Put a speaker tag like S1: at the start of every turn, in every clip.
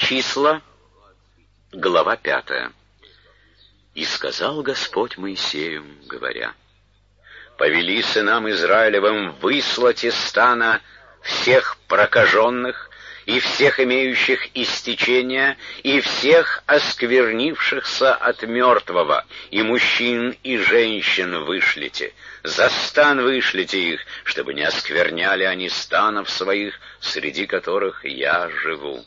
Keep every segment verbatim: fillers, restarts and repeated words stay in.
S1: Числа, глава пятая. «И сказал Господь Моисею, говоря: повели сынам Израилевым выслать из стана всех прокаженных и всех имеющих истечения, и всех осквернившихся от мертвого, и мужчин, и женщин вышлите, за стан вышлите их, чтобы не оскверняли они станов своих, среди которых я живу».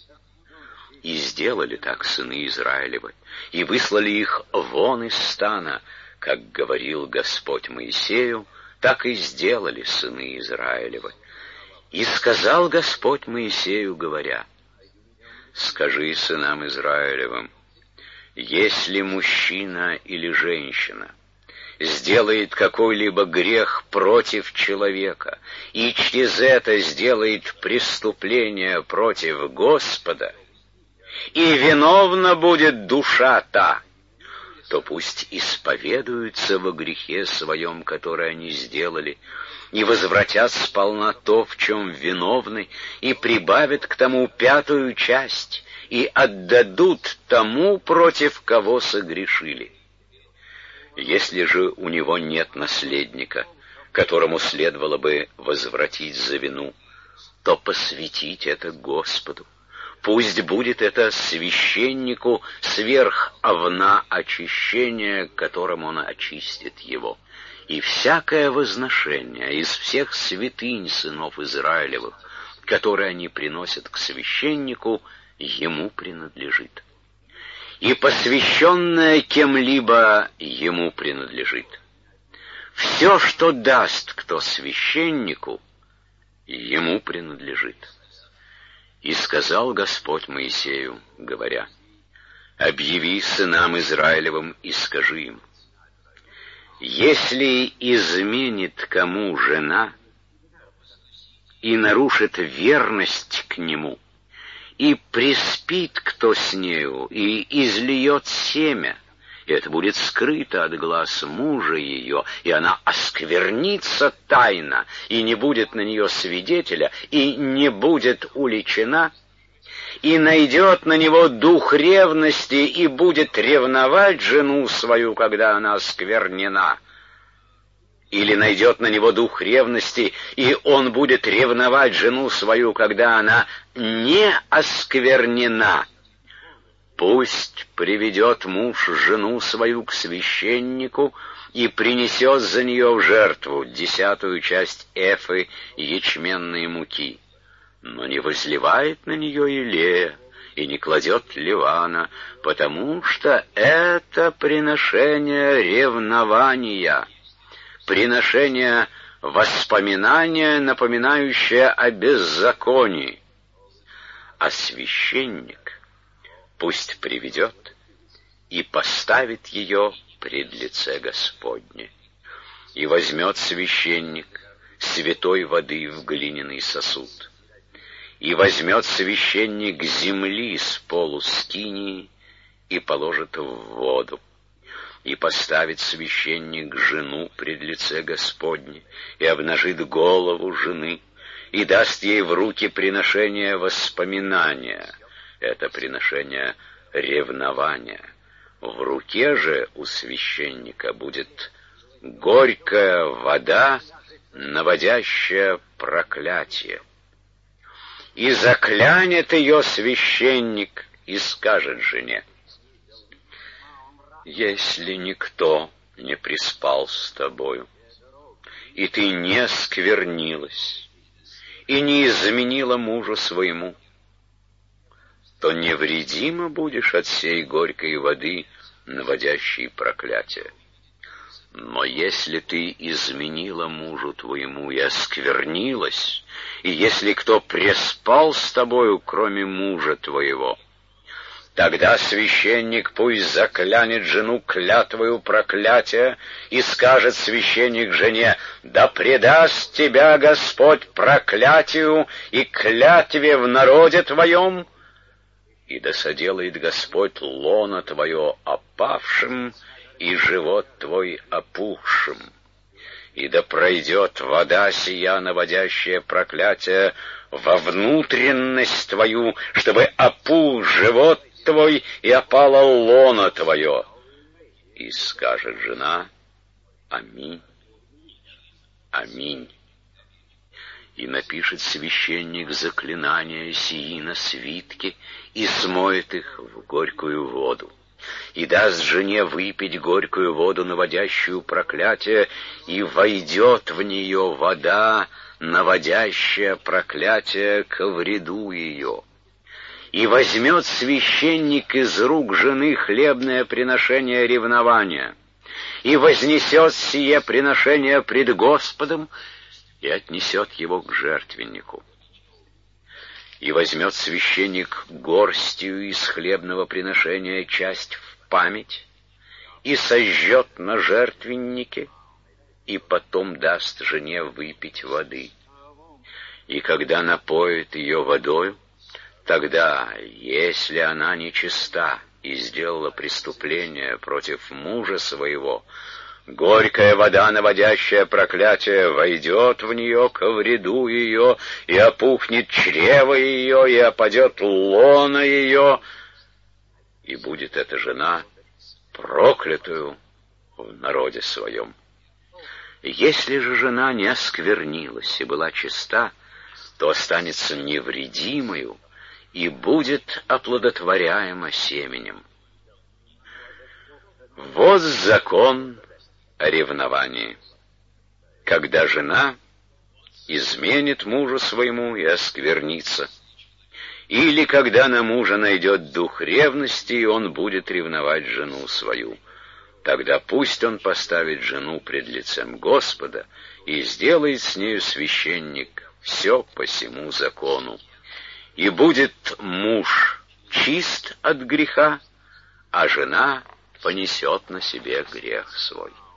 S1: И сделали так сыны Израилевы, и выслали их вон из стана, как говорил Господь Моисею, так и сделали сыны Израилевы. И сказал Господь Моисею, говоря: скажи сынам Израилевым: если мужчина или женщина сделает какой-либо грех против человека, и через это сделает преступление против Господа, и виновна будет душа та, то пусть исповедуются во грехе своем, который они сделали, и возвратят сполна то, в чем виновны, и прибавят к тому пятую часть, и отдадут тому, против кого согрешили. Если же у него нет наследника, которому следовало бы возвратить за вину, то посвятить это Господу. Пусть будет это священнику сверх овна очищения, которым он очистит его. И всякое возношение из всех святынь сынов Израилевых, которые они приносят к священнику, ему принадлежит. И посвященное кем-либо ему принадлежит. Все, что даст кто священнику, ему принадлежит. И сказал Господь Моисею, говоря: объяви сынам Израилевым и скажи им: если изменит кому жена и нарушит верность к нему, и приспит кто с нею, и излиет семя, и это будет скрыто от глаз мужа ее, и она осквернится тайно, и не будет на нее свидетеля, и не будет уличена, и найдет на него дух ревности, и будет ревновать жену свою, когда она осквернена, или найдет на него дух ревности, и он будет ревновать жену свою, когда она не осквернена, пусть приведет муж жену свою к священнику и принесет за нее в жертву десятую часть эфы ячменной муки, но не возливает на нее елея и не кладет ливана, потому что это приношение ревнования, приношение воспоминания, напоминающее о беззаконии. А священник пусть приведет и поставит ее пред лице Господне. И возьмет священник святой воды в глиняный сосуд, и возьмет священник земли с полу скинии и положит в воду, и поставит священник жену пред лице Господне, и обнажит голову жены, и даст ей в руки приношение воспоминания, это приношение ревнования. В руке же у священника будет горькая вода, наводящая проклятие. И заклянет ее священник и скажет жене: если никто не приспал с тобою, и ты не сквернилась, и не изменила мужу своему, то невредимо будешь от сей горькой воды, наводящей проклятие. Но если ты изменила мужу твоему и осквернилась, и если кто преспал с тобою, кроме мужа твоего, тогда священник пусть заклянет жену клятвою проклятия, и скажет священник жене: да предаст тебя Господь проклятию и клятве в народе твоем, и да соделает Господь лоно твое опавшим и живот твой опухшим. И да пройдет вода сия, наводящая проклятие, во внутренность твою, чтобы опух живот твой и опало лоно твое. И скажет жена: аминь, аминь. И напишет священник заклинания сии на свитке и смоет их в горькую воду. И даст жене выпить горькую воду, наводящую проклятие, и войдет в нее вода, наводящая проклятие ко вреду ее. И возьмет священник из рук жены хлебное приношение ревнования, и вознесет сие приношение пред Господом, и отнесет его к жертвеннику. И возьмет священник горстью из хлебного приношения часть в память, и сожжет на жертвеннике, и потом даст жене выпить воды. И когда напоит ее водою, тогда, если она нечиста и сделала преступление против мужа своего, горькая вода, наводящая проклятие, войдет в нее ко вреду ее, и опухнет чрево ее, и опадет лоно ее, и будет эта жена проклятую в народе своем. Если же жена не осквернилась и была чиста, то останется невредимою и будет оплодотворяема семенем. Вот закон о ревновании. Когда жена изменит мужу своему и осквернится, или когда на мужа найдет дух ревности, и он будет ревновать жену свою, тогда пусть он поставит жену пред лицем Господа и сделает с нею священник все по сему закону. И будет муж чист от греха, а жена понесет на себе грех свой.